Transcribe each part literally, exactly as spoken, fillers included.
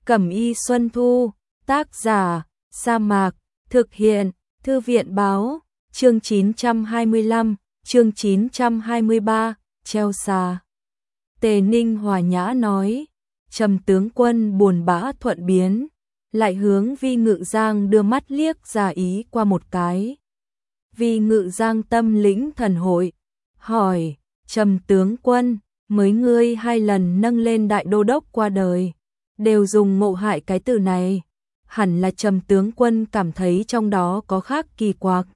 Cẩm y Xuân Thu, tác giả, Sa Mạc, thực hiện, Thư viện báo, chương chín trăm hai mươi lăm, chương chín trăm hai mươi ba, treo xà. Tề Ninh hòa nhã nói, Trầm tướng quân buồn bã thuận biến, lại hướng Vi Ngự Giang đưa mắt liếc ra ý qua một cái. Vi Ngự Giang tâm lĩnh thần hội, hỏi, Trầm tướng quân, mới ngươi hai lần nâng lên đại đô đốc qua đời, đều dùng ngộ hại cái từ này, hẳn là Trầm tướng quân cảm thấy trong đó có khác kỳ quặc.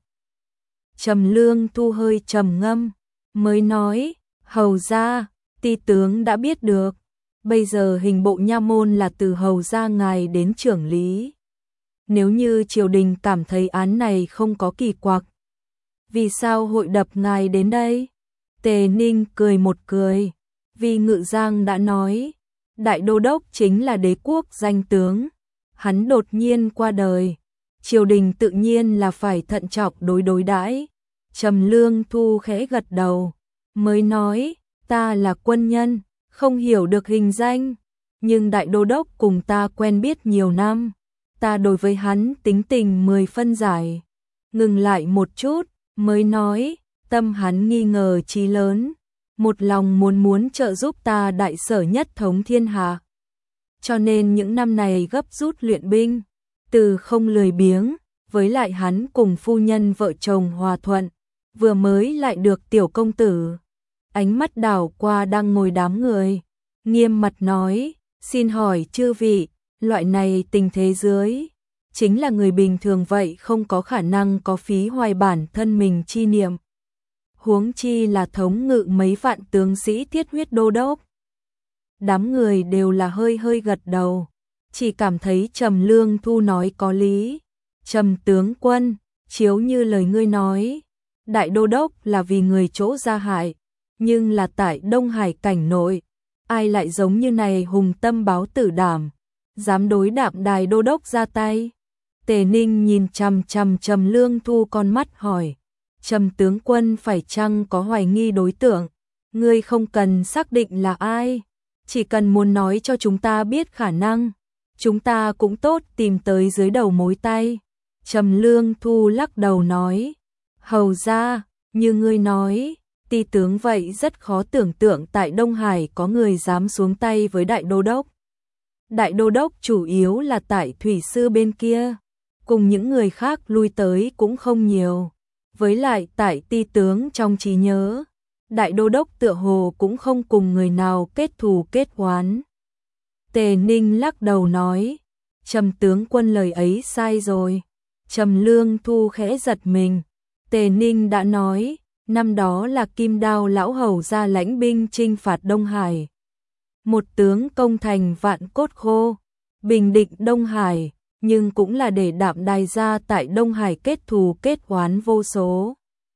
Trầm Lương Thu hơi trầm ngâm, mới nói, hầu gia, ti tướng đã biết được, bây giờ hình bộ nha môn là từ hầu gia ngài đến trưởng lý. Nếu như triều đình cảm thấy án này không có kỳ quặc, vì sao hội đập ngài đến đây? Tề Ninh cười một cười, vì Ngự Giang đã nói, đại đô đốc chính là đế quốc danh tướng, hắn đột nhiên qua đời, triều đình tự nhiên là phải thận trọng đối đối đãi. Trầm Lương Thu khẽ gật đầu, mới nói, ta là quân nhân, không hiểu được hình danh, nhưng đại đô đốc cùng ta quen biết nhiều năm, ta đối với hắn tính tình mười phân giải. Ngừng lại một chút, mới nói, tâm hắn nghi ngờ chí lớn, một lòng muốn muốn trợ giúp ta đại sở nhất thống thiên hạ. Cho nên những năm này gấp rút luyện binh, từ không lười biếng, với lại hắn cùng phu nhân vợ chồng hòa thuận, vừa mới lại được tiểu công tử. Ánh mắt đảo qua đang ngồi đám người, nghiêm mặt nói, xin hỏi chư vị, loại này tình thế dưới, chính là người bình thường vậy không có khả năng có phí hoài bản thân mình chi niệm. Huống chi là thống ngự mấy vạn tướng sĩ thiết huyết đô đốc. Đám người đều là hơi hơi gật đầu, chỉ cảm thấy Trầm Lương Thu nói có lý. Trầm tướng quân, chiếu như lời ngươi nói, đại đô đốc là vì người chỗ gia hại, nhưng là tại Đông Hải cảnh nội, ai lại giống như này hùng tâm báo tử đảm, dám đối đạm đài đô đốc ra tay. Tề Ninh nhìn chằm chằm Trầm Lương Thu con mắt hỏi, Trầm tướng quân phải chăng có hoài nghi đối tượng, ngươi không cần xác định là ai, chỉ cần muốn nói cho chúng ta biết khả năng, chúng ta cũng tốt tìm tới dưới đầu mối tay. Trầm Lương Thu lắc đầu nói, hầu ra, như ngươi nói, ti tướng vậy rất khó tưởng tượng tại Đông Hải có người dám xuống tay với đại đô đốc. Đại đô đốc chủ yếu là tại thủy sư bên kia, cùng những người khác lui tới cũng không nhiều. Với lại tại ti tướng trong trí nhớ, đại đô đốc tựa hồ cũng không cùng người nào kết thù kết oán. Tề Ninh lắc đầu nói, Trầm tướng quân lời ấy sai rồi. Trầm Lương Thu khẽ giật mình, Tề Ninh đã nói, năm đó là Kim Đao lão hầu ra lãnh binh chinh phạt Đông Hải. Một tướng công thành vạn cốt khô, bình định Đông Hải, nhưng cũng là để đạm đài ra tại Đông Hải kết thù kết oán vô số.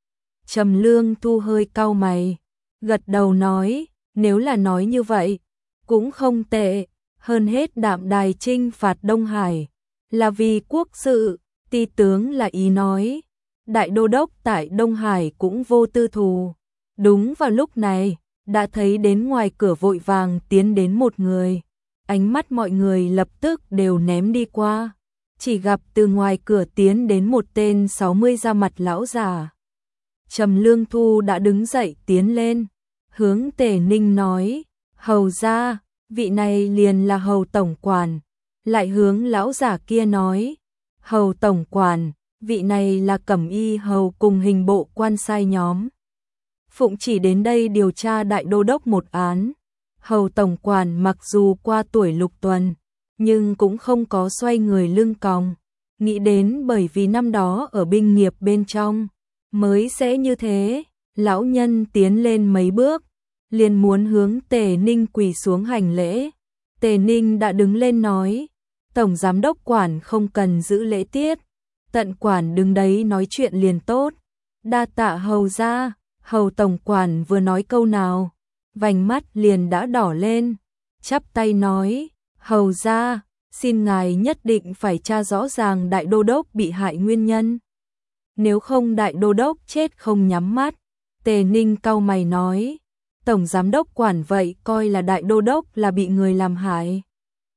Trầm Lương Thu hơi cau mày, gật đầu nói, nếu là nói như vậy, cũng không tệ, hơn hết đạm đài chinh phạt Đông Hải, là vì quốc sự, ti tướng là ý nói, đại đô đốc tại Đông Hải cũng vô tư thù. Đúng vào lúc này, đã thấy đến ngoài cửa vội vàng tiến đến một người. Ánh mắt mọi người lập tức đều ném đi qua, chỉ gặp từ ngoài cửa tiến đến một tên sáu mươi da mặt lão già. Trầm Lương Thu đã đứng dậy tiến lên, hướng Tề Ninh nói, hầu ra, vị này liền là hầu tổng quản. Lại hướng lão già kia nói, hầu tổng quản, vị này là Cẩm y hầu cùng hình bộ quan sai nhóm. Phụng chỉ đến đây điều tra đại đô đốc một án. Hầu tổng quản mặc dù qua tuổi lục tuần, nhưng cũng không có xoay người lưng còng, nghĩ đến bởi vì năm đó ở binh nghiệp bên trong, mới sẽ như thế. Lão nhân tiến lên mấy bước, liền muốn hướng Tề Ninh quỳ xuống hành lễ. Tề Ninh đã đứng lên nói, tổng giám đốc quản không cần giữ lễ tiết, tận quản đứng đấy nói chuyện liền tốt. Đa tạ hầu ra. Hầu tổng quản vừa nói câu nào, vành mắt liền đã đỏ lên, chắp tay nói, hầu ra, xin ngài nhất định phải tra rõ ràng đại đô đốc bị hại nguyên nhân. Nếu không đại đô đốc chết không nhắm mắt. Tề Ninh cau mày nói, tổng giám đốc quản vậy coi là đại đô đốc là bị người làm hại.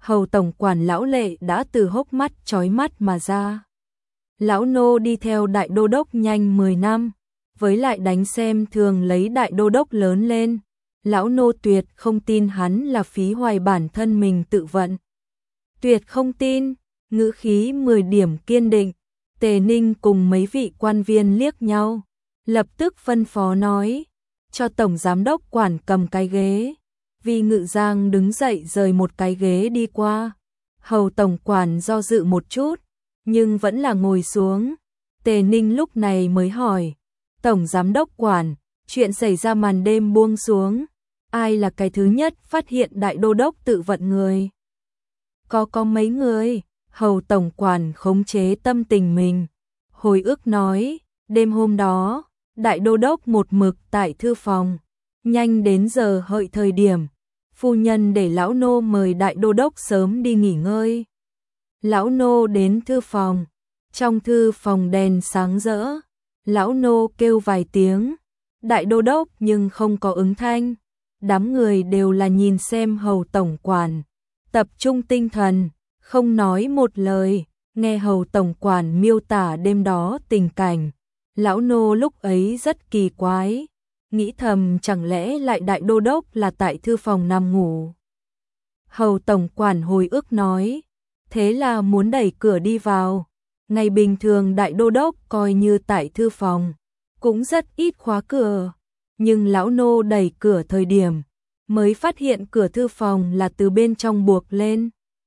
Hầu tổng quản lão lệ đã từ hốc mắt chói mắt mà ra. Lão nô đi theo đại đô đốc nhanh mười năm, với lại đánh xem thường lấy đại đô đốc lớn lên. Lão nô tuyệt không tin hắn là phí hoài bản thân mình tự vận. Tuyệt không tin, ngữ khí mười điểm kiên định. Tề Ninh cùng mấy vị quan viên liếc nhau, lập tức phân phó nói, cho tổng giám đốc quản cầm cái ghế. Vi Ngự Giang đứng dậy rời một cái ghế đi qua. Hầu tổng quản do dự một chút, nhưng vẫn là ngồi xuống. Tề Ninh lúc này mới hỏi, tổng giám đốc quản, chuyện xảy ra màn đêm buông xuống, ai là cái thứ nhất phát hiện đại đô đốc tự vận người? Có có mấy người? Hầu tổng quản khống chế tâm tình mình, hồi ức nói, đêm hôm đó, đại đô đốc một mực tại thư phòng, nhanh đến giờ hợi thời điểm, phu nhân để lão nô mời đại đô đốc sớm đi nghỉ ngơi. Lão nô đến thư phòng, trong thư phòng đèn sáng rỡ, lão nô kêu vài tiếng, đại đô đốc nhưng không có ứng thanh. Đám người đều là nhìn xem hầu tổng quản, tập trung tinh thần, không nói một lời, nghe hầu tổng quản miêu tả đêm đó tình cảnh. Lão nô lúc ấy rất kỳ quái, nghĩ thầm chẳng lẽ lại đại đô đốc là tại thư phòng nằm ngủ. Hầu tổng quản hồi ức nói, thế là muốn đẩy cửa đi vào. Ngày bình thường đại đô đốc coi như tại thư phòng, cũng rất ít khóa cửa. Nhưng lão nô đẩy cửa thời điểm, mới phát hiện cửa thư phòng là từ bên trong buộc lên.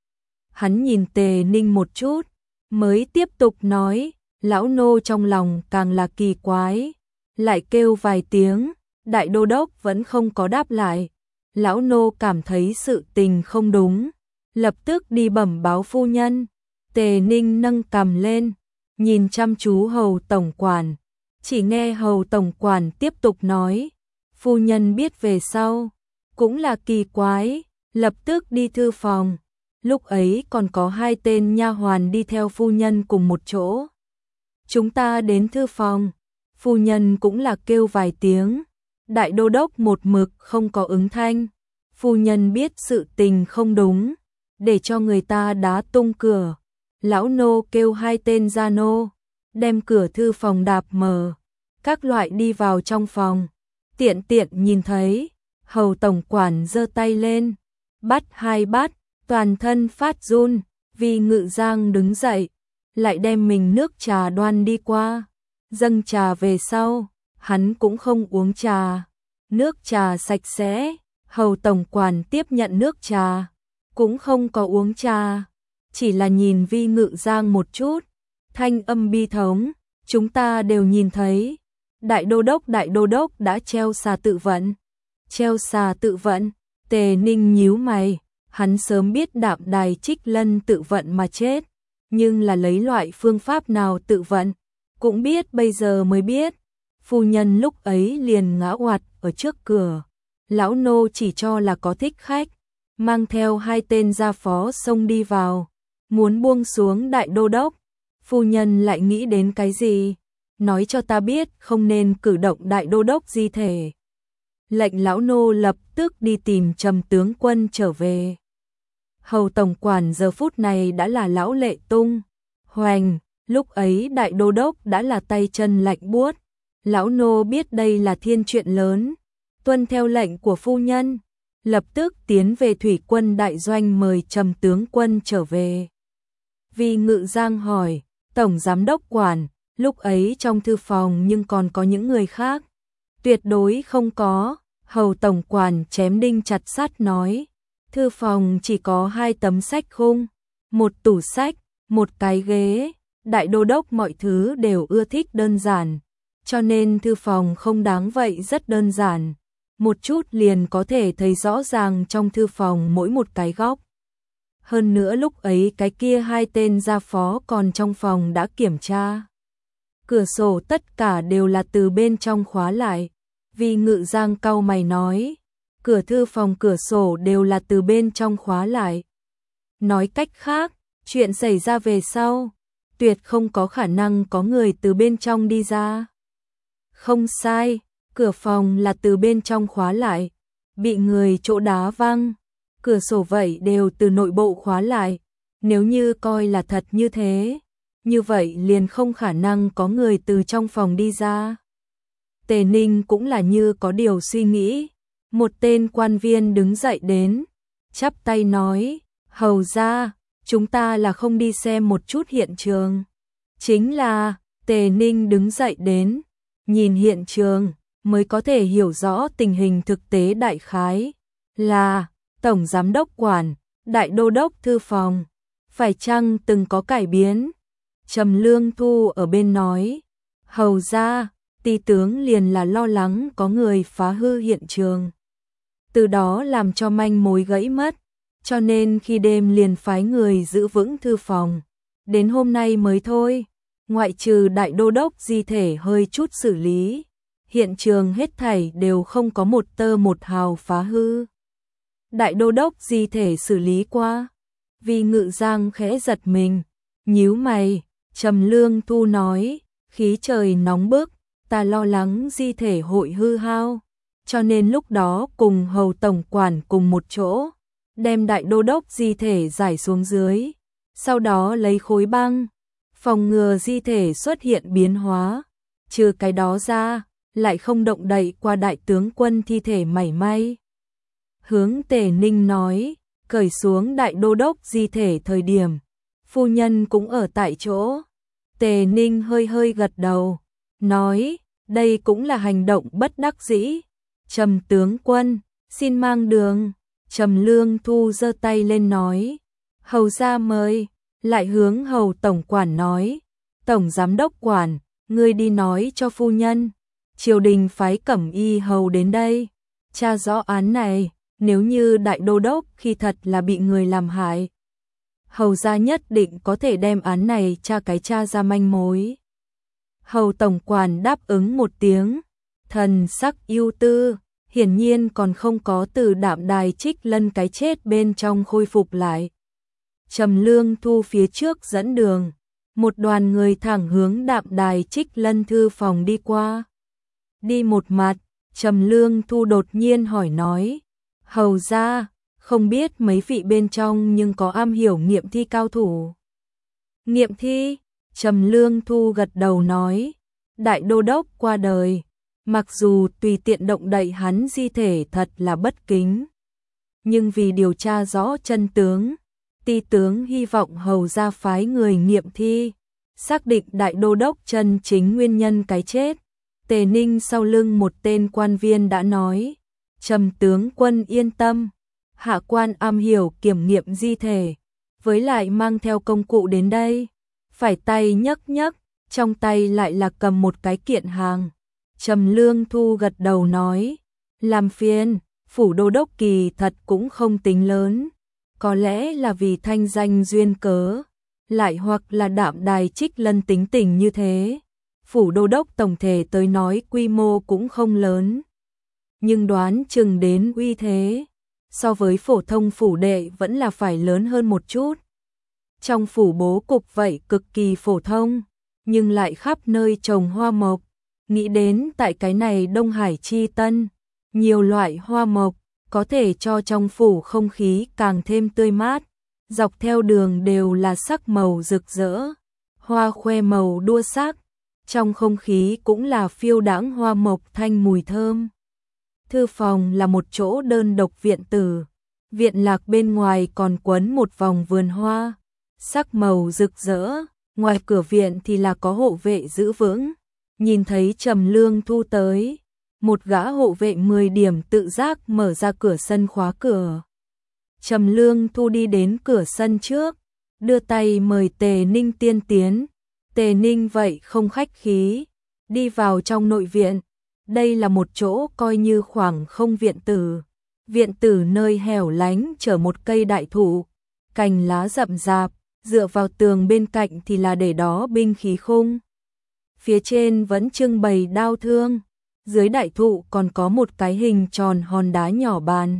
Hắn nhìn Tề Ninh một chút, mới tiếp tục nói, lão nô trong lòng càng là kỳ quái, lại kêu vài tiếng, đại đô đốc vẫn không có đáp lại. Lão nô cảm thấy sự tình không đúng, lập tức đi bẩm báo phu nhân. Tề Ninh nâng cằm lên, nhìn chăm chú hầu tổng quản, chỉ nghe hầu tổng quản tiếp tục nói, phu nhân biết về sau, cũng là kỳ quái, lập tức đi thư phòng. Lúc ấy còn có hai tên nha hoàn đi theo phu nhân cùng một chỗ. Chúng ta đến thư phòng, phu nhân cũng là kêu vài tiếng, đại đô đốc một mực không có ứng thanh. Phu nhân biết sự tình không đúng, để cho người ta đá tung cửa. Lão nô kêu hai tên gia nô, đem cửa thư phòng đạp mở, các loại đi vào trong phòng. Tiện tiện nhìn thấy, hầu tổng quản giơ tay lên, bắt hai bát, toàn thân phát run. Vi Ngự Giang đứng dậy, lại đem mình nước trà đoan đi qua, dâng trà về sau, hắn cũng không uống trà. Nước trà sạch sẽ, hầu tổng quản tiếp nhận nước trà, cũng không có uống trà, chỉ là nhìn Vi Ngự Giang một chút, thanh âm bi thống, chúng ta đều nhìn thấy, đại đô đốc đại đô đốc đã treo xà tự vận. Treo xà tự vận? Tề Ninh nhíu mày, hắn sớm biết Đạm Đài Trích Lân tự vận mà chết, nhưng là lấy loại phương pháp nào tự vận, cũng biết bây giờ mới biết. Phu nhân lúc ấy liền ngã oạt ở trước cửa, lão nô chỉ cho là có thích khách, mang theo hai tên gia phó xông đi vào, muốn buông xuống đại đô đốc. Phu nhân lại nghĩ đến cái gì? Nói cho ta biết không nên cử động đại đô đốc di thể. Lệnh lão nô lập tức đi tìm Trầm tướng quân trở về. Hầu tổng quản giờ phút này đã là lão lệ tung hoành, lúc ấy đại đô đốc đã là tay chân lạnh buốt. Lão nô biết đây là thiên chuyện lớn, tuân theo lệnh của phu nhân, lập tức tiến về thủy quân đại doanh mời Trầm tướng quân trở về. Vi Ngự Giang hỏi, tổng giám đốc quản, lúc ấy trong thư phòng nhưng còn có những người khác? Tuyệt đối không có, hầu tổng quản chém đinh chặt sắt nói, thư phòng chỉ có hai tấm sách khung, một tủ sách, một cái ghế, đại đô đốc mọi thứ đều ưa thích đơn giản, cho nên thư phòng không đáng vậy rất đơn giản, một chút liền có thể thấy rõ ràng trong thư phòng mỗi một cái góc. Hơn nữa lúc ấy cái kia hai tên gia phó còn trong phòng đã kiểm tra. Cửa sổ tất cả đều là từ bên trong khóa lại. Vi Ngự Giang cau mày nói, cửa thư phòng cửa sổ đều là từ bên trong khóa lại. Nói cách khác, chuyện xảy ra về sau, tuyệt không có khả năng có người từ bên trong đi ra. Không sai, cửa phòng là từ bên trong khóa lại, bị người chỗ đá văng. cửa sổ vậy đều từ nội bộ khóa lại, nếu như coi là thật như thế, như vậy liền không khả năng có người từ trong phòng đi ra. Tề Ninh cũng là như có điều suy nghĩ, một tên quan viên đứng dậy đến, chắp tay nói, hầu ra, chúng ta là không đi xem một chút hiện trường. Chính là, Tề Ninh đứng dậy đến, nhìn hiện trường, mới có thể hiểu rõ tình hình thực tế đại khái, là, Tổng Giám đốc Quản, Đại Đô đốc Thư phòng, phải chăng từng có cải biến? Trầm Lương Thu ở bên nói, hầu ra, Ti tướng liền là lo lắng có người phá hư hiện trường. Từ đó làm cho manh mối gãy mất, cho nên khi đêm liền phái người giữ vững thư phòng. Đến hôm nay mới thôi, ngoại trừ Đại Đô đốc di thể hơi chút xử lý, hiện trường hết thảy đều không có một tơ một hào phá hư. Đại Đô đốc di thể xử lý qua, vì Ngự Giang khẽ giật mình, nhíu mày, Trầm Lương Thu nói, khí trời nóng bức, ta lo lắng di thể hội hư hao, cho nên lúc đó cùng hầu tổng quản cùng một chỗ, đem Đại Đô đốc di thể giải xuống dưới, sau đó lấy khối băng, phòng ngừa di thể xuất hiện biến hóa, trừ cái đó ra, lại không động đậy qua đại tướng quân thi thể mảy may. Hướng Tề Ninh nói, cởi xuống Đại Đô đốc di thể thời điểm, phu nhân cũng ở tại chỗ. Tề Ninh hơi hơi gật đầu, nói, đây cũng là hành động bất đắc dĩ. Trầm tướng quân, xin mang đường. Trầm Lương Thu giơ tay lên nói, hầu ra mời, lại hướng hầu tổng quản nói, tổng giám đốc Quản, ngươi đi nói cho phu nhân, triều đình phái cẩm y hầu đến đây, tra rõ án này, nếu như Đại Đô đốc khi thật là bị người làm hại, hầu gia nhất định có thể đem án này tra cái tra ra manh mối. Hầu tổng quản đáp ứng một tiếng, thần sắc ưu tư, hiển nhiên còn không có từ Đạm Đài Trích Lân cái chết bên trong khôi phục lại. Trầm Lương Thu phía trước dẫn đường, một đoàn người thẳng hướng Đạm Đài Trích Lân thư phòng đi qua. Đi một mặt, Trầm Lương Thu đột nhiên hỏi nói, hầu ra, không biết mấy vị bên trong nhưng có am hiểu nghiệm thi cao thủ. Nghiệm thi? Trầm Lương Thu gật đầu nói, Đại Đô đốc qua đời, mặc dù tùy tiện động đậy hắn di thể thật là bất kính, nhưng vì điều tra rõ chân tướng, Ti tướng hy vọng hầu ra phái người nghiệm thi, xác định Đại Đô đốc chân chính nguyên nhân cái chết. Tề Ninh sau lưng một tên quan viên đã nói, Trầm tướng quân yên tâm, hạ quan am hiểu kiểm nghiệm di thể, với lại mang theo công cụ đến đây. Phải tay nhấc nhấc, trong tay lại là cầm một cái kiện hàng. Trầm Lương Thu gật đầu nói, làm phiền, phủ đô đốc kỳ thật cũng không tính lớn, có lẽ là vì thanh danh duyên cớ, lại hoặc là Đạm Đài Trích Lân tính tình như thế. Phủ đô đốc tổng thể tới nói quy mô cũng không lớn, nhưng đoán chừng đến uy thế, so với phổ thông phủ đệ vẫn là phải lớn hơn một chút. Trong phủ bố cục vậy cực kỳ phổ thông, nhưng lại khắp nơi trồng hoa mộc. Nghĩ đến tại cái này Đông Hải chi tân, nhiều loại hoa mộc, có thể cho trong phủ không khí càng thêm tươi mát. Dọc theo đường đều là sắc màu rực rỡ, hoa khoe màu đua sắc, trong không khí cũng là phiêu đãng hoa mộc thanh mùi thơm. Thư phòng là một chỗ đơn độc viện tử, viện lạc bên ngoài còn quấn một vòng vườn hoa, sắc màu rực rỡ, ngoài cửa viện thì là có hộ vệ giữ vững. Nhìn thấy Trầm Lương Thu tới, một gã hộ vệ mười điểm tự giác mở ra cửa sân khóa cửa. Trầm Lương Thu đi đến cửa sân trước, đưa tay mời Tề Ninh tiên tiến. Tề Ninh vậy không khách khí, đi vào trong nội viện. Đây là một chỗ coi như khoảng không viện tử. Viện tử nơi hẻo lánh chở một cây đại thụ, cành lá rậm rạp, dựa vào tường bên cạnh thì là để đó binh khí khung. Phía trên vẫn trưng bày đao thương, dưới đại thụ còn có một cái hình tròn hòn đá nhỏ bàn.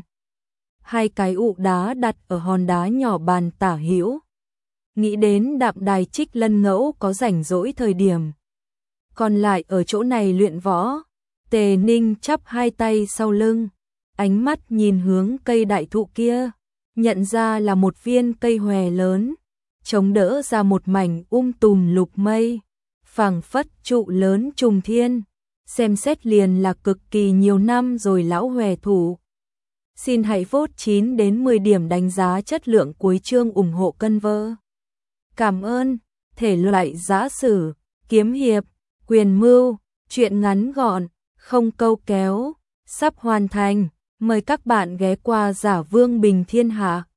Hai cái ụ đá đặt ở hòn đá nhỏ bàn tả hữu. Nghĩ đến Đạm Đài Trích Lân ngẫu có rảnh rỗi thời điểm, còn lại ở chỗ này luyện võ. Tề Ninh chắp hai tay sau lưng, ánh mắt nhìn hướng cây đại thụ kia, nhận ra là một viên cây hòe lớn, chống đỡ ra một mảnh um tùm lục mây, phảng phất trụ lớn trùng thiên, xem xét liền là cực kỳ nhiều năm rồi lão hòe thủ. Xin hãy vote chín đến mười điểm đánh giá chất lượng cuối chương ủng hộ cân vơ. Cảm ơn. Thể loại giã sử, kiếm hiệp, quyền mưu, truyện ngắn gọn, không câu kéo, sắp hoàn thành. Mời các bạn ghé qua Giả Vương Bình Thiên Hạ.